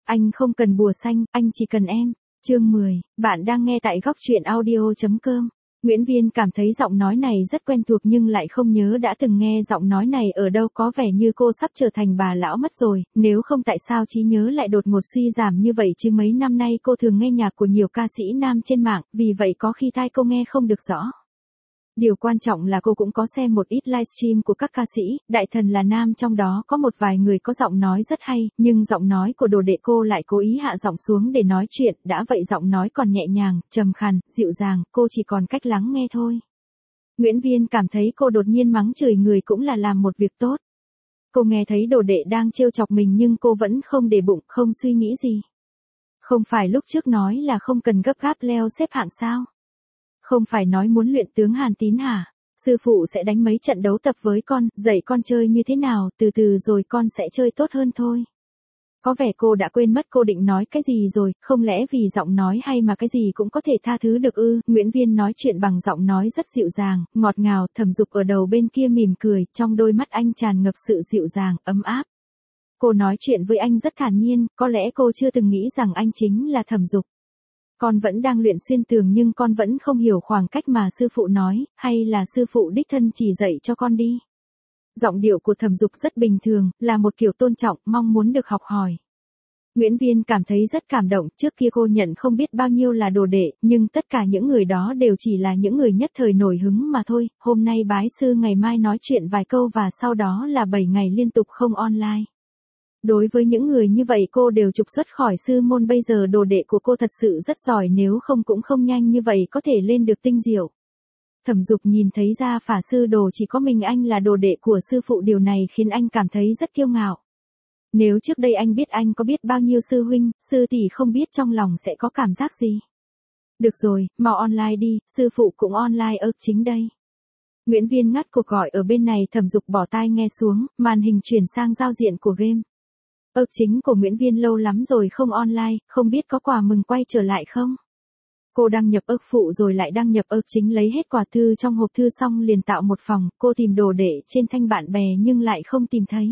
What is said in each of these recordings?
Anh không cần bùa xanh, anh chỉ cần em. Chương 10, bạn đang nghe tại góc truyện audio.com. Nguyễn Viên cảm thấy giọng nói này rất quen thuộc nhưng lại không nhớ đã từng nghe giọng nói này ở đâu, có vẻ như cô sắp trở thành bà lão mất rồi, nếu không tại sao trí nhớ lại đột ngột suy giảm như vậy chứ mấy năm nay cô thường nghe nhạc của nhiều ca sĩ nam trên mạng, vì vậy có khi tai cô nghe không được rõ. Điều quan trọng là cô cũng có xem một ít livestream của các ca sĩ, đại thần là nam trong đó có một vài người có giọng nói rất hay, nhưng giọng nói của đồ đệ cô lại cố ý hạ giọng xuống để nói chuyện, đã vậy giọng nói còn nhẹ nhàng, trầm khàn, dịu dàng, cô chỉ còn cách lắng nghe thôi. Nguyễn Viên cảm thấy cô đột nhiên mắng chửi người cũng là làm một việc tốt. Cô nghe thấy đồ đệ đang trêu chọc mình nhưng cô vẫn không để bụng, không suy nghĩ gì. Không phải lúc trước nói là không cần gấp gáp leo xếp hạng sao? Không phải nói muốn luyện tướng Hàn Tín hả? Sư phụ sẽ đánh mấy trận đấu tập với con, dạy con chơi như thế nào, từ từ rồi con sẽ chơi tốt hơn thôi. Có vẻ cô đã quên mất cô định nói cái gì rồi, không lẽ vì giọng nói hay mà cái gì cũng có thể tha thứ được ư? Nguyễn Viên nói chuyện bằng giọng nói rất dịu dàng, ngọt ngào, Thẩm Dục ở đầu bên kia mỉm cười, trong đôi mắt anh tràn ngập sự dịu dàng, ấm áp. Cô nói chuyện với anh rất thản nhiên, có lẽ cô chưa từng nghĩ rằng anh chính là Thẩm Dục. Con vẫn đang luyện xuyên tường nhưng con vẫn không hiểu khoảng cách mà sư phụ nói, hay là sư phụ đích thân chỉ dạy cho con đi. Giọng điệu của Thẩm Dục rất bình thường, là một kiểu tôn trọng, mong muốn được học hỏi. Nguyễn Viên cảm thấy rất cảm động, trước kia cô nhận không biết bao nhiêu là đồ đệ, nhưng tất cả những người đó đều chỉ là những người nhất thời nổi hứng mà thôi, hôm nay bái sư ngày mai nói chuyện vài câu và sau đó là 7 ngày liên tục không online. Đối với những người như vậy cô đều trục xuất khỏi sư môn, bây giờ đồ đệ của cô thật sự rất giỏi, nếu không cũng không nhanh như vậy có thể lên được tinh diệu. Thẩm Dục nhìn thấy ra Phả sư đồ chỉ có mình anh là đồ đệ của sư phụ, điều này khiến anh cảm thấy rất kiêu ngạo. Nếu trước đây anh biết anh có biết bao nhiêu sư huynh, sư tỷ không biết trong lòng sẽ có cảm giác gì. Được rồi, mau online đi, sư phụ cũng online chính đây. Nguyễn Viên ngắt cuộc gọi ở bên này, Thẩm Dục bỏ tai nghe xuống, màn hình chuyển sang giao diện của game. Chính của Nguyễn Viên lâu lắm rồi không online, không biết có quà mừng quay trở lại không? Cô đăng nhập phụ rồi lại đăng nhập chính, lấy hết quà thư trong hộp thư xong liền tạo một phòng, cô tìm đồ đệ trên thanh bạn bè nhưng lại không tìm thấy.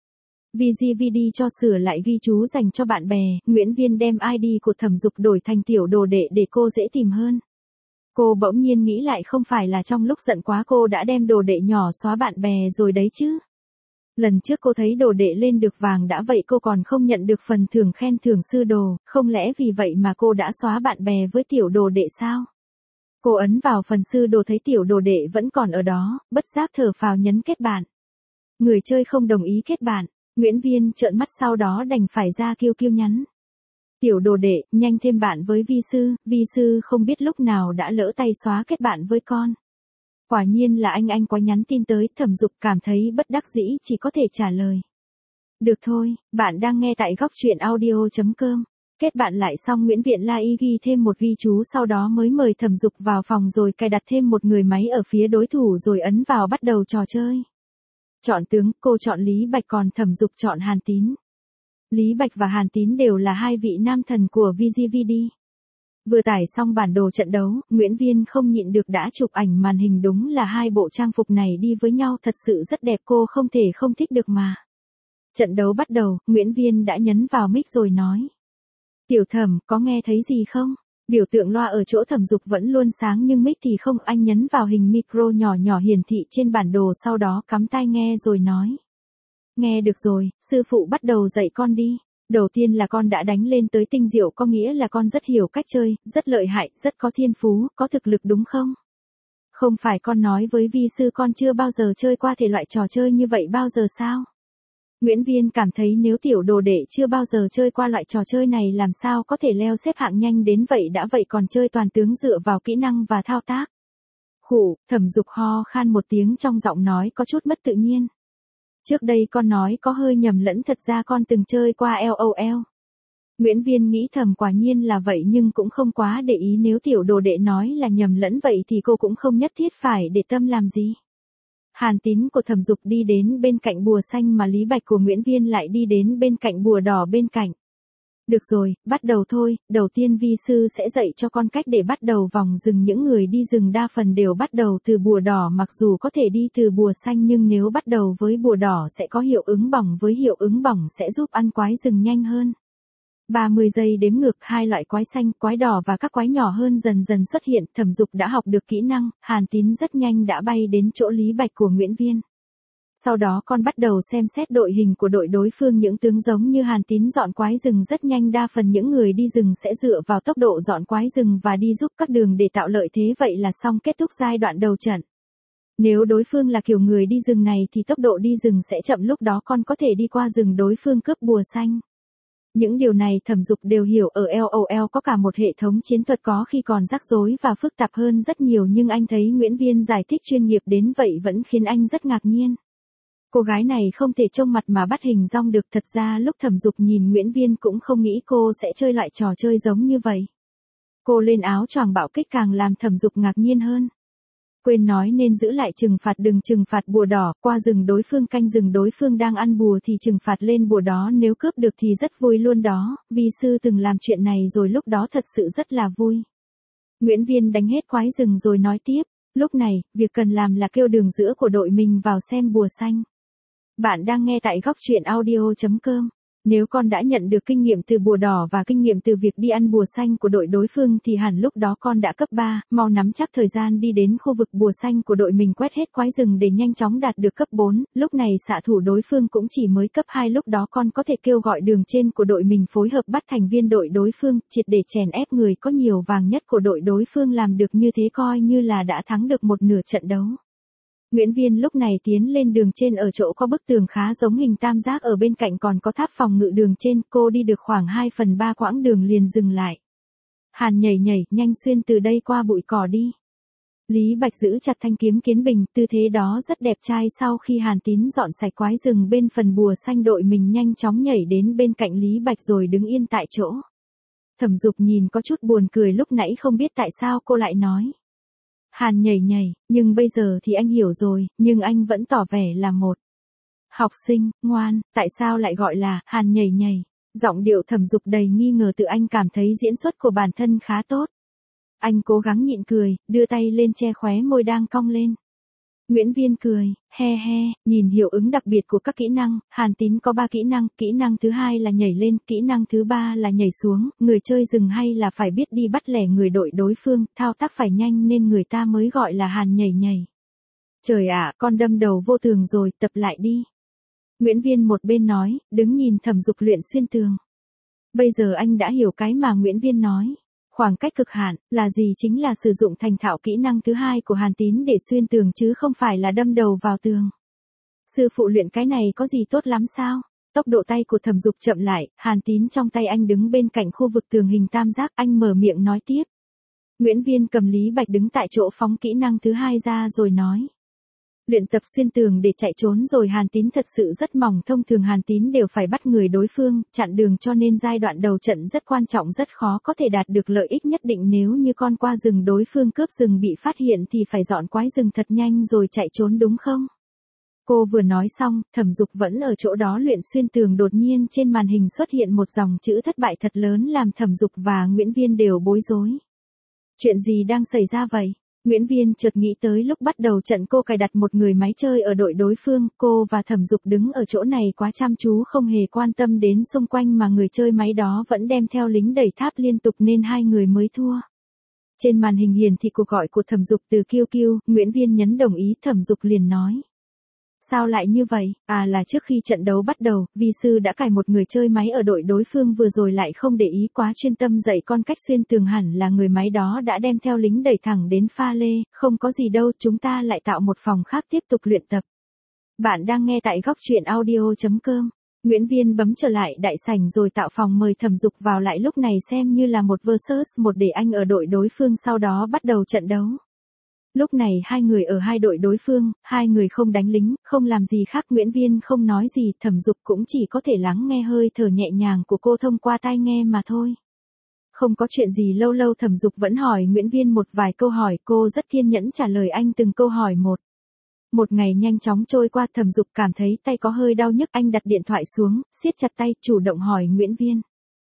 VGVD cho sửa lại ghi chú dành cho bạn bè, Nguyễn Viên đem ID của Thẩm Dục đổi thành tiểu đồ đệ để cô dễ tìm hơn. Cô bỗng nhiên nghĩ lại, không phải là trong lúc giận quá cô đã đem đồ đệ nhỏ xóa bạn bè rồi đấy chứ? Lần trước cô thấy đồ đệ lên được vàng đã vậy cô còn không nhận được phần thưởng khen thưởng sư đồ, không lẽ vì vậy mà cô đã xóa bạn bè với tiểu đồ đệ sao? Cô ấn vào phần sư đồ thấy tiểu đồ đệ vẫn còn ở đó, bất giác thở phào nhấn kết bạn. Người chơi không đồng ý kết bạn, Nguyễn Viên trợn mắt sau đó đành phải ra kêu nhắn. Tiểu đồ đệ, nhanh thêm bạn với vi sư không biết lúc nào đã lỡ tay xóa kết bạn với con. Quả nhiên là anh có nhắn tin tới, Thẩm Dục cảm thấy bất đắc dĩ chỉ có thể trả lời. Được thôi, bạn đang nghe tại góc truyện audio.com. Kết bạn lại xong Nguyễn Viện La Y ghi thêm một ghi chú, sau đó mới mời Thẩm Dục vào phòng rồi cài đặt thêm một người máy ở phía đối thủ rồi ấn vào bắt đầu trò chơi. Chọn tướng, cô chọn Lý Bạch còn Thẩm Dục chọn Hàn Tín. Lý Bạch và Hàn Tín đều là hai vị nam thần của VGVD. Vừa tải xong bản đồ trận đấu, Nguyễn Viên không nhịn được đã chụp ảnh màn hình, đúng là hai bộ trang phục này đi với nhau thật sự rất đẹp, cô không thể không thích được mà. Trận đấu bắt đầu, Nguyễn Viên đã nhấn vào mic rồi nói. Tiểu Thẩm, có nghe thấy gì không? Biểu tượng loa ở chỗ Thẩm Dục vẫn luôn sáng nhưng mic thì không, anh nhấn vào hình micro nhỏ nhỏ hiển thị trên bản đồ sau đó cắm tai nghe rồi nói. Nghe được rồi, sư phụ bắt đầu dạy con đi. Đầu tiên là con đã đánh lên tới tinh diệu, có nghĩa là con rất hiểu cách chơi, rất lợi hại, rất có thiên phú, có thực lực đúng không? Không phải con nói với vi sư con chưa bao giờ chơi qua thể loại trò chơi như vậy bao giờ sao? Nguyễn Viên cảm thấy nếu tiểu đồ đệ chưa bao giờ chơi qua loại trò chơi này làm sao có thể leo xếp hạng nhanh đến vậy, đã vậy còn chơi toàn tướng dựa vào kỹ năng và thao tác. Thẩm Dục ho khan một tiếng, trong giọng nói có chút mất tự nhiên. Trước đây con nói có hơi nhầm lẫn, thật ra con từng chơi qua LOL. Nguyễn Viên nghĩ thầm quả nhiên là vậy nhưng cũng không quá để ý, nếu tiểu đồ đệ nói là nhầm lẫn vậy thì cô cũng không nhất thiết phải để tâm làm gì. Hàn Tín của Thẩm Dục đi đến bên cạnh bùa xanh mà Lý Bạch của Nguyễn Viên lại đi đến bên cạnh bùa đỏ bên cạnh. Được rồi, bắt đầu thôi, đầu tiên vi sư sẽ dạy cho con cách để bắt đầu vòng rừng, những người đi rừng đa phần đều bắt đầu từ bùa đỏ, mặc dù có thể đi từ bùa xanh nhưng nếu bắt đầu với bùa đỏ sẽ có hiệu ứng bỏng, với hiệu ứng bỏng sẽ giúp ăn quái rừng nhanh hơn. 30 giây đếm ngược, hai loại quái xanh, quái đỏ và các quái nhỏ hơn dần dần xuất hiện, Thẩm Dục đã học được kỹ năng, Hàn Tín rất nhanh đã bay đến chỗ Lý Bạch của Nguyễn Viên. Sau đó con bắt đầu xem xét đội hình của đội đối phương, những tướng giống như Hàn Tín dọn quái rừng rất nhanh, đa phần những người đi rừng sẽ dựa vào tốc độ dọn quái rừng và đi giúp các đường để tạo lợi thế, vậy là xong, kết thúc giai đoạn đầu trận. Nếu đối phương là kiểu người đi rừng này thì tốc độ đi rừng sẽ chậm, lúc đó con có thể đi qua rừng đối phương cướp bùa xanh. Những điều này Thẩm Dục đều hiểu, ở LOL có cả một hệ thống chiến thuật có khi còn rắc rối và phức tạp hơn rất nhiều, nhưng anh thấy Nguyễn Viên giải thích chuyên nghiệp đến vậy vẫn khiến anh rất ngạc nhiên. Cô gái này không thể trông mặt mà bắt hình dong được, thật ra lúc Thẩm Dục nhìn Nguyễn Viên cũng không nghĩ cô sẽ chơi loại trò chơi giống như vậy. Cô lên áo choàng bạo kích càng làm Thẩm Dục ngạc nhiên hơn. Quên nói nên giữ lại trừng phạt, đừng trừng phạt bùa đỏ, qua rừng đối phương canh rừng đối phương đang ăn bùa thì trừng phạt lên bùa đó, nếu cướp được thì rất vui luôn đó, vi sư từng làm chuyện này rồi, lúc đó thật sự rất là vui. Nguyễn Viên đánh hết quái rừng rồi nói tiếp, lúc này, việc cần làm là kêu đường giữa của đội mình vào xem bùa xanh. Bạn đang nghe tại góc truyện audio.com. Nếu con đã nhận được kinh nghiệm từ bùa đỏ và kinh nghiệm từ việc đi ăn bùa xanh của đội đối phương thì hẳn lúc đó con đã cấp 3, mau nắm chắc thời gian đi đến khu vực bùa xanh của đội mình, quét hết quái rừng để nhanh chóng đạt được cấp 4, lúc này xạ thủ đối phương cũng chỉ mới cấp 2, lúc đó con có thể kêu gọi đường trên của đội mình phối hợp bắt thành viên đội đối phương, triệt để chèn ép người có nhiều vàng nhất của đội đối phương, làm được như thế coi như là đã thắng được một nửa trận đấu. Nguyễn Viên lúc này tiến lên đường trên, ở chỗ có bức tường khá giống hình tam giác, ở bên cạnh còn có tháp phòng ngự đường trên, cô đi được khoảng 2/3 quãng đường liền dừng lại. Hàn nhảy nhảy, nhanh xuyên từ đây qua bụi cỏ đi. Lý Bạch giữ chặt thanh kiếm kiến bình, tư thế đó rất đẹp trai. Sau khi Hàn Tín dọn sạch quái rừng bên phần bùa xanh, đội mình nhanh chóng nhảy đến bên cạnh Lý Bạch rồi đứng yên tại chỗ. Thẩm Dục nhìn có chút buồn cười, lúc nãy không biết tại sao cô lại nói Hàn nhảy nhảy, nhưng bây giờ thì anh hiểu rồi, nhưng anh vẫn tỏ vẻ là một học sinh ngoan, tại sao lại gọi là Hàn nhảy nhảy? Giọng điệu Thẩm Dục đầy nghi ngờ, tự anh cảm thấy diễn xuất của bản thân khá tốt. Anh cố gắng nhịn cười, đưa tay lên che khóe môi đang cong lên. Nguyễn Viên cười, he he, nhìn hiệu ứng đặc biệt của các kỹ năng, Hàn Tín có 3 kỹ năng thứ 2 là nhảy lên, kỹ năng thứ 3 là nhảy xuống, người chơi rừng hay là phải biết đi bắt lẻ người đội đối phương, thao tác phải nhanh nên người ta mới gọi là Hàn nhảy nhảy. Trời ạ, con đâm đầu vô tường rồi, tập lại đi. Nguyễn Viên một bên nói, đứng nhìn Thẩm Dục luyện xuyên tường. Bây giờ anh đã hiểu cái mà Nguyễn Viên nói. Khoảng cách cực hạn là gì, chính là sử dụng thành thạo kỹ năng thứ 2 của Hàn Tín để xuyên tường chứ không phải là đâm đầu vào tường. Sư phụ luyện cái này có gì tốt lắm sao? Tốc độ tay của Thẩm Dục chậm lại, Hàn Tín trong tay anh đứng bên cạnh khu vực tường hình tam giác, anh mở miệng nói tiếp. Nguyễn Viên cầm Lý Bạch đứng tại chỗ phóng kỹ năng thứ 2 ra rồi nói. Luyện tập xuyên tường để chạy trốn rồi. Hàn Tín thật sự rất mỏng, thông thường Hàn Tín đều phải bắt người đối phương, chặn đường, cho nên giai đoạn đầu trận rất quan trọng, rất khó có thể đạt được lợi ích nhất định. Nếu như con qua rừng đối phương cướp rừng bị phát hiện thì phải dọn quái rừng thật nhanh rồi chạy trốn, đúng không? Cô vừa nói xong, Thẩm Dục vẫn ở chỗ đó luyện xuyên tường, đột nhiên trên màn hình xuất hiện một dòng chữ thất bại thật lớn làm Thẩm Dục và Nguyễn Viên đều bối rối. Chuyện gì đang xảy ra vậy? Nguyễn Viên chợt nghĩ tới lúc bắt đầu trận cô cài đặt một người máy chơi ở đội đối phương, cô và Thẩm Dục đứng ở chỗ này quá chăm chú không hề quan tâm đến xung quanh mà người chơi máy đó vẫn đem theo lính đẩy tháp liên tục nên hai người mới thua. Trên màn hình hiển thị cuộc gọi của Thẩm Dục từ QQ, Nguyễn Viên nhấn đồng ý, Thẩm Dục liền nói. Sao lại như vậy? À, là trước khi trận đấu bắt đầu, vi sư đã cài một người chơi máy ở đội đối phương, vừa rồi lại không để ý quá chuyên tâm dạy con cách xuyên tường, hẳn là người máy đó đã đem theo lính đẩy thẳng đến pha lê, không có gì đâu, chúng ta lại tạo một phòng khác tiếp tục luyện tập. Bạn đang nghe tại góc truyện audio.com. Nguyễn Viên bấm trở lại đại sảnh rồi tạo phòng mời Thẩm Dục vào lại, lúc này xem như là một versus một để anh ở đội đối phương, sau đó bắt đầu trận đấu. Lúc này hai người ở hai đội đối phương, hai người không đánh lính, không làm gì khác. Nguyễn Viên không nói gì, Thẩm Dục cũng chỉ có thể lắng nghe hơi thở nhẹ nhàng của cô thông qua tai nghe mà thôi. Không có chuyện gì, lâu lâu Thẩm Dục vẫn hỏi Nguyễn Viên một vài câu hỏi, cô rất kiên nhẫn trả lời anh từng câu hỏi một. Một ngày nhanh chóng trôi qua, Thẩm Dục cảm thấy tay có hơi đau nhức, anh đặt điện thoại xuống, siết chặt tay, chủ động hỏi Nguyễn Viên.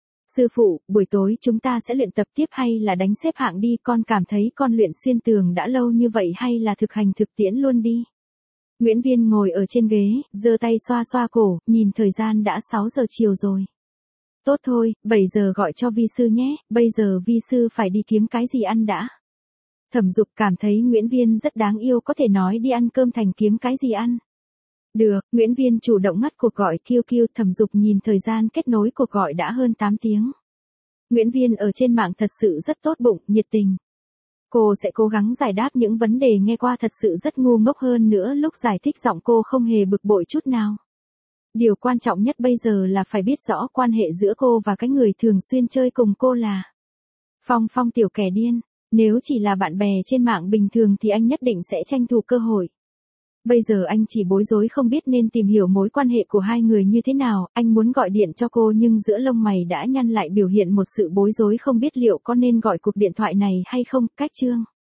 Sư phụ, buổi tối chúng ta sẽ luyện tập tiếp hay là đánh xếp hạng đi, con cảm thấy con luyện xuyên tường đã lâu như vậy, hay là thực hành thực tiễn luôn đi. Nguyễn Viên ngồi ở trên ghế, giơ tay xoa xoa cổ, nhìn thời gian đã 6 giờ chiều rồi. Tốt thôi, 7 giờ gọi cho vi sư nhé, bây giờ vi sư phải đi kiếm cái gì ăn đã. Thẩm Dục cảm thấy Nguyễn Viên rất đáng yêu, có thể nói đi ăn cơm thành kiếm cái gì ăn. Được, Nguyễn Viên chủ động ngắt cuộc gọi QQ. Thẩm Dục nhìn thời gian kết nối cuộc gọi đã hơn 8 tiếng. Nguyễn Viên ở trên mạng thật sự rất tốt bụng, nhiệt tình. Cô sẽ cố gắng giải đáp những vấn đề nghe qua thật sự rất ngu ngốc, hơn nữa lúc giải thích giọng cô không hề bực bội chút nào. Điều quan trọng nhất bây giờ là phải biết rõ quan hệ giữa cô và cái người thường xuyên chơi cùng cô là Phong Phong, tiểu kẻ điên. Nếu chỉ là bạn bè trên mạng bình thường thì anh nhất định sẽ tranh thủ cơ hội. Bây giờ anh chỉ bối rối không biết nên tìm hiểu mối quan hệ của hai người như thế nào. Anh muốn gọi điện cho cô nhưng giữa lông mày đã nhăn lại biểu hiện một sự bối rối không biết liệu có nên gọi cuộc điện thoại này hay không. Cách chương